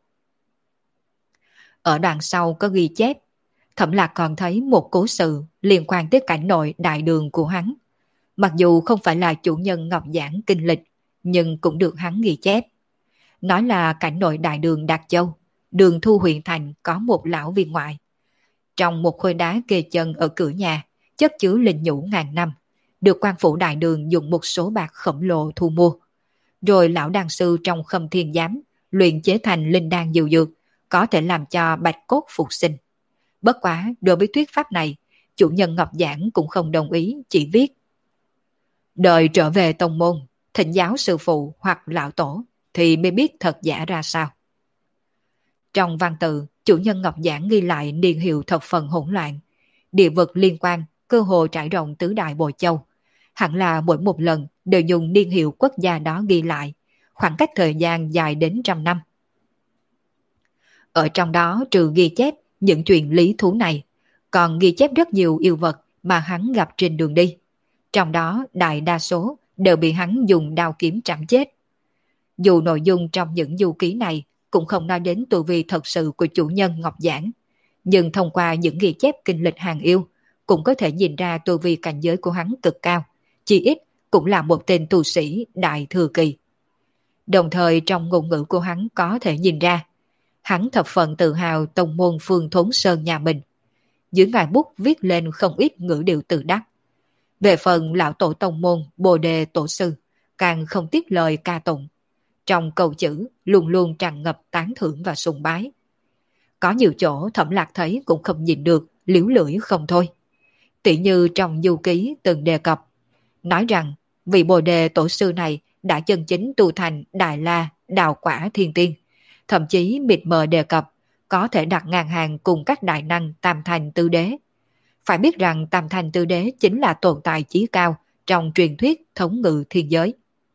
Ở đoạn sau có ghi chép, Thẩm Lạc còn thấy một cố sự liên quan tới cảnh nội đại đường của hắn. Mặc dù không phải là chủ nhân ngọc giảng kinh lịch, nhưng cũng được hắn ghi chép. Nói là cảnh nội đại đường Đạt Châu, đường Thu huyện thành có một lão viên ngoại. Trong một khối đá kê chân ở cửa nhà, chất chứa linh nhũ ngàn năm, được quan phủ đại đường dùng một số bạc khổng lồ thu mua. Rồi lão đan sư trong Khâm Thiên Giám luyện chế thành linh đan diệu dược, có thể làm cho bạch cốt phục sinh. Bất quá, đối với thuyết pháp này, chủ nhân Ngọc Giảng cũng không đồng ý, chỉ viết: đợi trở về tông môn, thỉnh giáo sư phụ hoặc lão tổ, thì mới biết thật giả ra sao. Trong văn tự, chủ nhân Ngọc Giảng ghi lại niên hiệu thập phần hỗn loạn. Địa vực liên quan, cơ hồ trải rộng tứ đại Bồi Châu. Hẳn là mỗi một lần đều dùng niên hiệu quốc gia đó ghi lại, khoảng cách thời gian dài đến 100 năm. Ở trong đó trừ ghi chép những chuyện lý thú này, còn ghi chép rất nhiều yêu vật mà hắn gặp trên đường đi. Trong đó đại đa số đều bị hắn dùng đao kiếm trảm chết. Dù nội dung trong những du ký này cũng không nói đến tu vi thật sự của chủ nhân Ngọc Giảng, nhưng thông qua những ghi chép kinh lịch hàng yêu, cũng có thể nhìn ra tu vi cảnh giới của hắn cực cao, chỉ ít cũng là một tên tu sĩ đại thừa kỳ. Đồng thời trong ngôn ngữ của hắn có thể nhìn ra, hắn thập phần tự hào tông môn Phương Thốn Sơn nhà mình. Dưới ngòi bút viết lên không ít ngữ điệu tự đắc. Về phần lão tổ tông môn Bồ Đề Tổ Sư, càng không tiếc lời ca tụng. Trong câu chữ luôn luôn tràn ngập tán thưởng và sùng bái. Có nhiều chỗ Thẩm Lạc thấy cũng không nhìn được, liếu lưỡi không thôi. Tỉ như trong du ký từng đề cập, nói rằng vị Bồ Đề Tổ Sư này đã chân chính tu thành Đại La Đào Quả Thiên Tiên, thậm chí mịt mờ đề cập có thể đặt ngang hàng cùng các đại năng Tam Thành Tư Đế. Phải biết rằng Tam Thành Tư Đế chính là tồn tại chí cao trong truyền thuyết thống ngự thiên giới.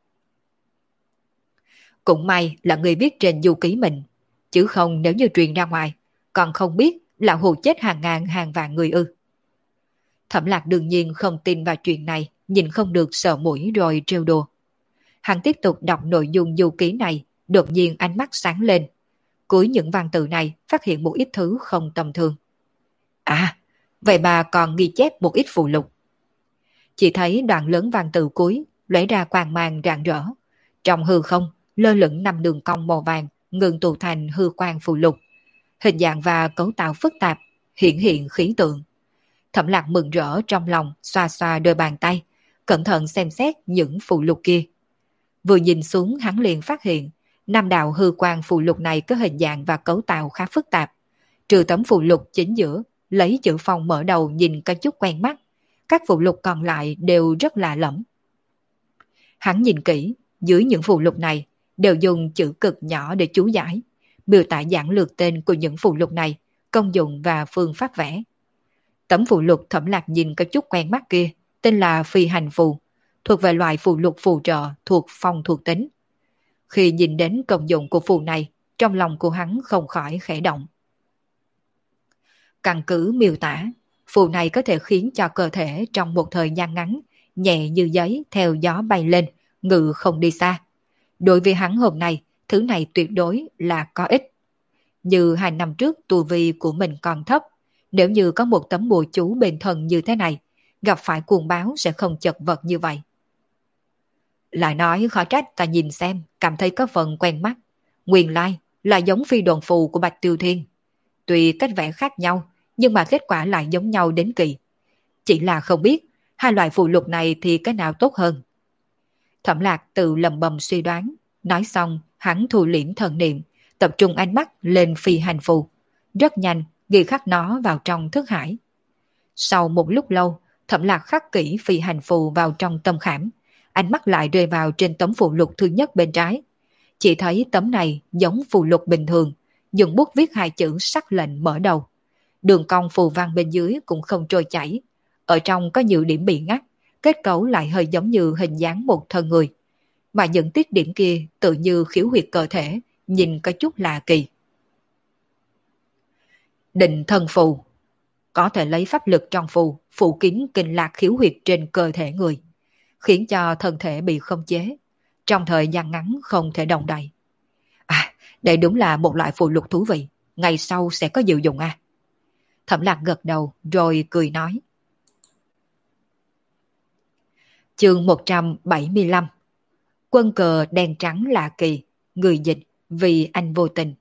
Cũng may là người viết trên du ký mình, chứ không nếu như truyền ra ngoài, còn không biết là hù chết hàng ngàn hàng vạn người ư. Thẩm Lạc đương nhiên không tin vào chuyện này, nhìn không được sợ mũi rồi trêu đùa. Hắn tiếp tục đọc nội dung du ký này, đột nhiên ánh mắt sáng lên. Cuối những văn tự này phát hiện một ít thứ không tầm thường. À, vậy bà còn ghi chép một ít phụ lục. Chỉ thấy đoạn lớn văn tự cuối lóe ra quang mang rạng rỡ. Trong hư không, lơ lửng 5 đường cong màu vàng ngừng tụ thành hư quang phụ lục. Hình dạng và cấu tạo phức tạp, hiển hiện khí tượng. Thẩm Lạc mừng rỡ trong lòng, xoa xoa đôi bàn tay, cẩn thận xem xét những phụ lục kia. Vừa nhìn xuống hắn liền phát hiện, 5 đạo hư quang phụ lục này có hình dạng và cấu tạo khá phức tạp. Trừ tấm phụ lục chính giữa, lấy chữ phong mở đầu nhìn có chút quen mắt, các phụ lục còn lại đều rất lạ lẫm. Hắn nhìn kỹ, dưới những phụ lục này đều dùng chữ cực nhỏ để chú giải, miêu tả giản lược tên của những phụ lục này, công dụng và phương pháp vẽ. Tấm phụ lục Thẩm Lạc nhìn có chút quen mắt kia, tên là phi hành phù, thuộc về loại phụ lục phù trợ thuộc phong thuộc tính. Khi nhìn đến công dụng của phù này, trong lòng của hắn không khỏi khẽ động. Căn cứ miêu tả, phù này có thể khiến cho cơ thể trong một thời gian ngắn nhẹ như giấy theo gió bay lên, ngự không đi xa. Đối với hắn hôm nay, thứ này tuyệt đối là có ích. Như 2 năm trước tu vi của mình còn thấp, nếu như có một tấm bùa chú bên thân như thế này, gặp phải cuồng báo sẽ không chật vật như vậy. Lại nói khó trách ta nhìn xem, cảm thấy có phần quen mắt. Nguyên lai là giống phi đồn phù của Bạch Tiêu Thiên. Tuy cách vẽ khác nhau, nhưng mà kết quả lại giống nhau đến kỳ. Chỉ là không biết, hai loại phù lục này thì cái nào tốt hơn. Thẩm Lạc tự lầm bầm suy đoán, nói xong hắn thu liễm thần niệm, tập trung ánh mắt lên phi hành phù. Rất nhanh, ghi khắc nó vào trong thức hải. Sau một lúc lâu, Thẩm Lạc khắc kỹ phi hành phù vào trong tâm khảm, ánh mắt lại rơi vào trên tấm phù lục thứ nhất bên trái. Chỉ thấy tấm này giống phù lục bình thường, dùng bút viết 2 chữ sắc lệnh mở đầu. Đường cong phù văn bên dưới cũng không trôi chảy, ở trong có nhiều điểm bị ngắt, kết cấu lại hơi giống như hình dáng một thân người, mà những tiết điểm kia tự như khiếu huyệt cơ thể, nhìn có chút lạ kỳ. Định thân phù, có thể lấy pháp lực trong phù phủ kín kinh lạc khiếu huyệt trên cơ thể người, khiến cho thân thể bị khống chế, trong thời gian ngắn không thể động đậy. À, đây đúng là một loại phù lục thú vị, ngày sau sẽ có diệu dụng à. Thẩm Lạc gật đầu rồi cười nói. Chương 175. Quân cờ đen trắng lạ kỳ, người dịch vì anh vô tình.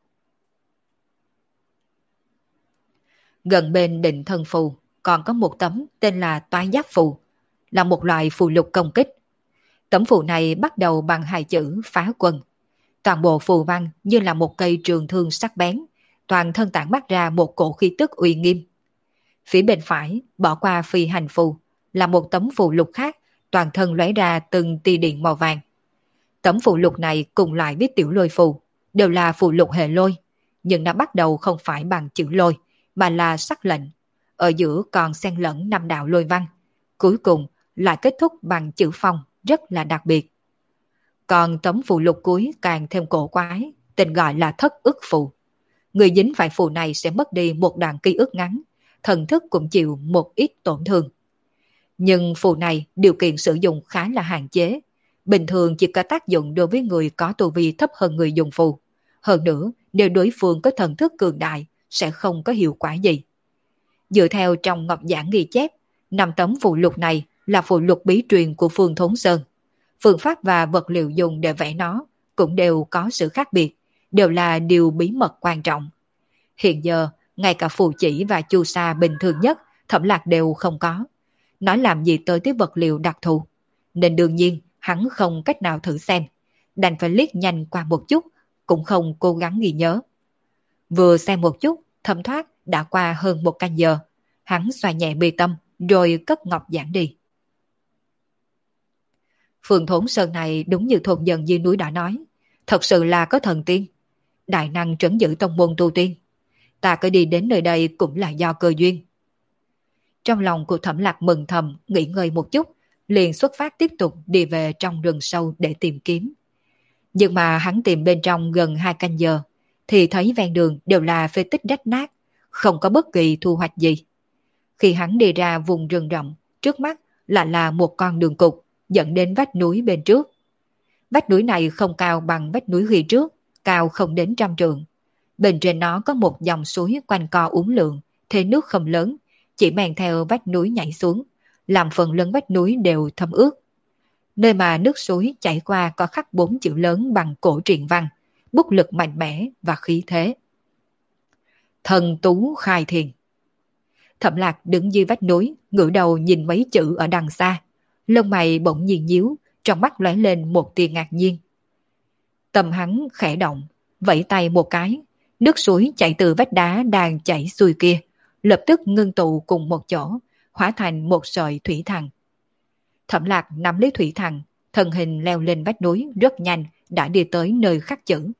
Gần bên định thân phù còn có một tấm tên là toái giáp phù, là một loại phù lục công kích. Tấm phù này bắt đầu bằng hai chữ phá quân. Toàn bộ phù văn như là một cây trường thương sắc bén, toàn thân tản mát ra một cổ khí tức uy nghiêm. Phía bên phải, bỏ qua phi hành phù, là một tấm phù lục khác, toàn thân lóe ra từng tia điện màu vàng. Tấm phù lục này cùng lại với tiểu lôi phù, đều là phù lục hệ lôi, nhưng nó bắt đầu không phải bằng chữ lôi, mà là sắc lệnh. Ở giữa còn xen lẫn năm đạo lôi văn, cuối cùng lại kết thúc bằng chữ phong, rất là đặc biệt. Còn tấm phù lục cuối càng thêm cổ quái, tên gọi là thất ức phù. Người dính phải phù này sẽ mất đi một đoạn ký ức ngắn, thần thức cũng chịu một ít tổn thương. Nhưng phù này điều kiện sử dụng khá là hạn chế, bình thường chỉ có tác dụng đối với người có tu vi thấp hơn người dùng phù. Hơn nữa, nếu đối phương có thần thức cường đại, sẽ không có hiệu quả gì. Dựa theo trong ngọc giảng ghi chép, 5 tấm phù lục này là phù lục bí truyền của Phương Thốn Sơn. Phương pháp và vật liệu dùng để vẽ nó cũng đều có sự khác biệt, đều là điều bí mật quan trọng. Hiện giờ, ngay cả phù chỉ và chu sa bình thường nhất, Thẩm Lạc đều không có. Nói làm gì tới cái vật liệu đặc thù. Nên đương nhiên, hắn không cách nào thử xem. Đành phải liếc nhanh qua một chút, cũng không cố gắng ghi nhớ. Vừa xem một chút, thấm thoát đã qua hơn 1 canh giờ. Hắn xoa nhẹ mi tâm, rồi cất ngọc giảng đi. Phương Thốn Sơn này đúng như thôn dân dưới núi đã nói, thật sự là có thần tiên, đại năng trấn giữ tông môn tu tiên. Ta cứ đi đến nơi đây cũng là do cơ duyên. Trong lòng của Thẩm Lạc mừng thầm, nghỉ ngơi một chút, liền xuất phát tiếp tục đi về trong rừng sâu để tìm kiếm. Nhưng mà hắn tìm bên trong gần 2 canh giờ, thì thấy ven đường đều là phế tích rách nát, không có bất kỳ thu hoạch gì. Khi hắn đi ra vùng rừng rậm, trước mắt lại là một con đường cục dẫn đến vách núi bên trước. Vách núi này không cao bằng vách núi phía trước, cao không đến 100 trượng. Bên trên nó có một dòng suối quanh co uốn lượn, thế nước không lớn, chỉ men theo vách núi nhảy xuống, làm phần lớn vách núi đều thấm ướt. Nơi mà nước suối chảy qua có khắc 4 chữ lớn bằng cổ truyện văn, bút lực mạnh mẽ và khí thế. Thần tú khai thiền. Thẩm Lạc đứng dưới vách núi, ngửa đầu nhìn mấy chữ ở đằng xa, lông mày bỗng nhiên nhíu, trong mắt lóe lên một tia ngạc nhiên. Tâm hắn khẽ động, vẫy tay một cái, nước suối chảy từ vách đá đang chảy xuôi kia, lập tức ngưng tụ cùng một chỗ, hóa thành một sợi thủy thần. Thẩm Lạc nắm lấy thủy thần, thân hình leo lên vách núi rất nhanh, đã đi tới nơi khắc chữ.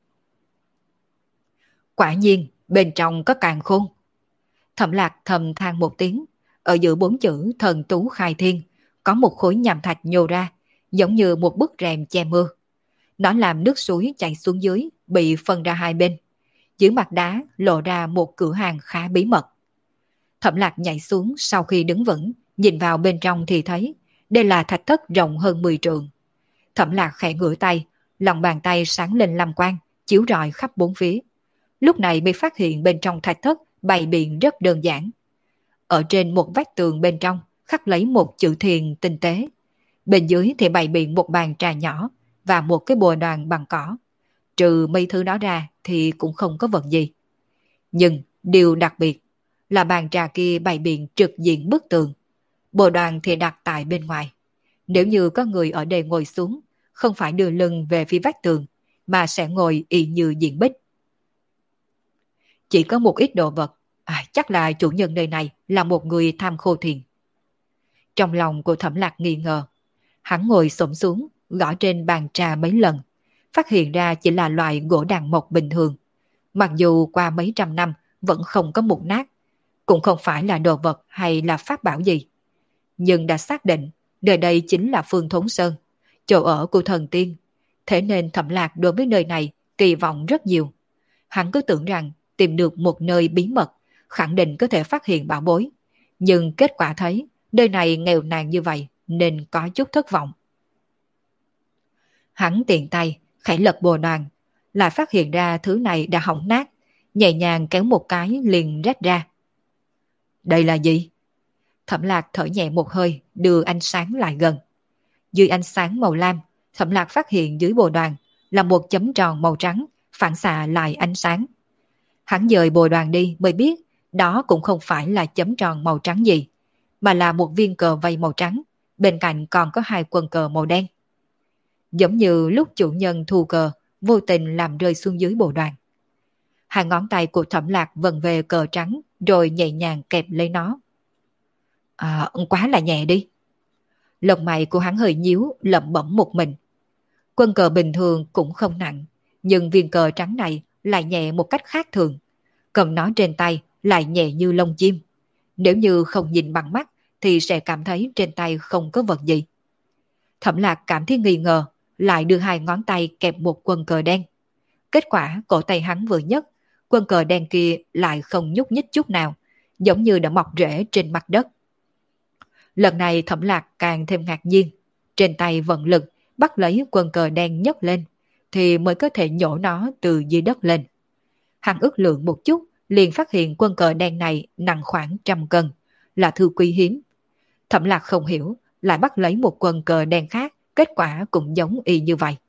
Quả nhiên, bên trong có càn khôn. Thẩm Lạc thầm than một tiếng, ở giữa 4 chữ thần tú khai thiên, có một khối nham thạch nhô ra, giống như một bức rèm che mưa. Nó làm nước suối chảy xuống dưới, bị phân ra hai bên. Dưới mặt đá lộ ra một cửa hàng khá bí mật. Thẩm Lạc nhảy xuống, sau khi đứng vững, nhìn vào bên trong thì thấy, đây là thạch thất rộng hơn 10 trượng. Thẩm Lạc khẽ ngửa tay, lòng bàn tay sáng lên lam quang, chiếu rọi khắp 4 phía. Lúc này mới phát hiện bên trong thạch thất bày biện rất đơn giản. Ở trên một vách tường bên trong khắc lấy một chữ thiền tinh tế. Bên dưới thì bày biện một bàn trà nhỏ và một cái bồ đoàn bằng cỏ. Trừ mấy thứ đó ra thì cũng không có vật gì. Nhưng điều đặc biệt là bàn trà kia bày biện trực diện bức tường. Bồ đoàn thì đặt tại bên ngoài. Nếu như có người ở đây ngồi xuống, không phải đưa lưng về phía vách tường, mà sẽ ngồi y như diện bích. Chỉ có một ít đồ vật, chắc là chủ nhân nơi này là một người tham khô thiền. Trong lòng của Thẩm Lạc nghi ngờ, hắn ngồi xổm xuống, gõ trên bàn trà mấy lần, phát hiện ra chỉ là loại gỗ đàn mộc bình thường. Mặc dù qua mấy trăm năm vẫn không có mục nát, cũng không phải là đồ vật hay là pháp bảo gì. Nhưng đã xác định Nơi đây chính là Phương Thốn Sơn, chỗ ở của thần tiên. Thế nên Thẩm Lạc đối với nơi này kỳ vọng rất nhiều. Hắn cứ tưởng rằng tìm được một nơi bí mật, khẳng định có thể phát hiện bảo bối. Nhưng kết quả thấy nơi này nghèo nàn như vậy nên có chút thất vọng. Hắn tiện tay khẽ lật bồ đoàn, lại phát hiện ra thứ này đã hỏng nát, nhẹ nhàng kéo một cái liền rách ra. Đây là gì? Thẩm Lạc thở nhẹ một hơi, đưa ánh sáng lại gần. Dưới ánh sáng màu lam, Thẩm Lạc phát hiện dưới bồ đoàn là một chấm tròn màu trắng, phản xạ lại ánh sáng. Hắn dời bồ đoàn đi mới biết đó cũng không phải là chấm tròn màu trắng gì, mà là một viên cờ vây màu trắng, bên cạnh còn có hai quân cờ màu đen. Giống như lúc chủ nhân thu cờ, vô tình làm rơi xuống dưới bồ đoàn. Hai ngón tay của Thẩm Lạc vần về cờ trắng rồi nhẹ nhàng kẹp lấy nó. Quá là nhẹ đi. Lông mày của hắn hơi nhíu, lẩm bẩm một mình. Quân cờ bình thường cũng không nặng, nhưng viên cờ trắng này lại nhẹ một cách khác thường. Cầm nó trên tay lại nhẹ như lông chim. Nếu như không nhìn bằng mắt thì sẽ cảm thấy trên tay không có vật gì. Thẩm Lạc cảm thấy nghi ngờ, lại đưa hai ngón tay kẹp một quân cờ đen. Kết quả cổ tay hắn vừa nhấc, quân cờ đen kia lại không nhúc nhích chút nào, giống như đã mọc rễ trên mặt đất. Lần này Thẩm Lạc càng thêm ngạc nhiên, trên tay vận lực bắt lấy quân cờ đen nhấc lên, thì mới có thể nhổ nó từ dưới đất lên. Hắn ước lượng một chút, liền phát hiện quân cờ đen này nặng khoảng 100 cân, là thứ quý hiếm. Thẩm Lạc không hiểu, lại bắt lấy một quân cờ đen khác, kết quả cũng giống y như vậy.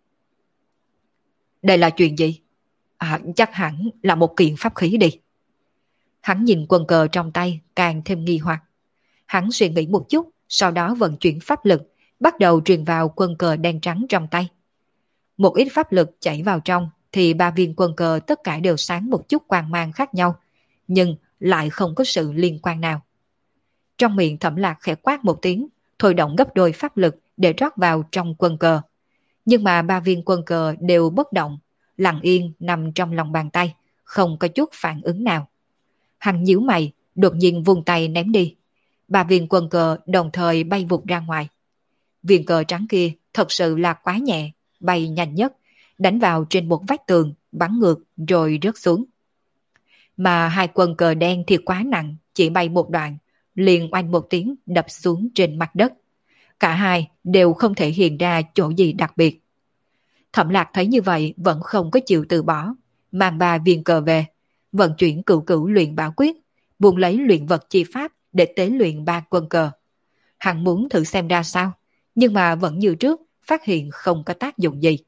Đây là chuyện gì? Chắc hẳn là một kiện pháp khí đi. Hắn nhìn quân cờ trong tay càng thêm nghi hoặc. Hắn suy nghĩ một chút, sau đó vận chuyển pháp lực, bắt đầu truyền vào quân cờ đen trắng trong tay. Một ít pháp lực chảy vào trong, thì ba viên quân cờ tất cả đều sáng một chút quang mang khác nhau, nhưng lại không có sự liên quan nào. Trong miệng Thẩm Lạc khẽ quát một tiếng, thôi động gấp đôi pháp lực để rót vào trong quân cờ. Nhưng mà ba viên quân cờ đều bất động, lặng yên nằm trong lòng bàn tay, không có chút phản ứng nào. Hắn nhíu mày, đột nhiên vung tay ném đi. Ba viên quân cờ đồng thời bay vụt ra ngoài. Viên cờ trắng kia thật sự là quá nhẹ, bay nhanh nhất, đánh vào trên một vách tường, bắn ngược rồi rớt xuống. Mà hai quân cờ đen thì quá nặng, chỉ bay một đoạn, liền oanh một tiếng đập xuống trên mặt đất. Cả hai đều không thể hiện ra chỗ gì đặc biệt. Thẩm Lạc thấy như vậy vẫn không có chịu từ bỏ, mang ba viên cờ về, vận chuyển cửu cửu luyện bảo quyết, buông lấy luyện vật chi pháp để tế luyện ba quân cờ. Hắn muốn thử xem ra sao, nhưng mà vẫn như trước, phát hiện không có tác dụng gì.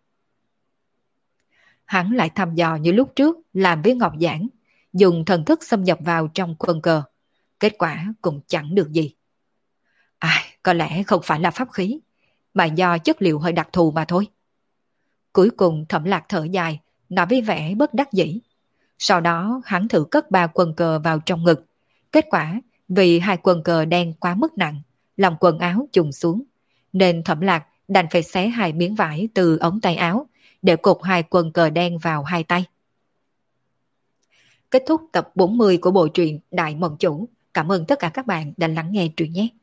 Hắn lại thăm dò như lúc trước làm với Ngọc Giảng, dùng thần thức xâm nhập vào trong quân cờ. Kết quả cũng chẳng được gì. Có lẽ không phải là pháp khí, mà do chất liệu hơi đặc thù mà thôi. Cuối cùng Thẩm Lạc thở dài, nói với vẻ bất đắc dĩ. Sau đó hắn thử cất ba quân cờ vào trong ngực. Kết quả vì hai quân cờ đen quá mức nặng, làm quần áo trùng xuống, nên Thẩm Lạc đành phải xé hai miếng vải từ ống tay áo để cột hai quân cờ đen vào hai tay. Kết thúc tập 40 của bộ truyện Đại Mộng Chủ. Cảm ơn tất cả các bạn đã lắng nghe truyện nhé.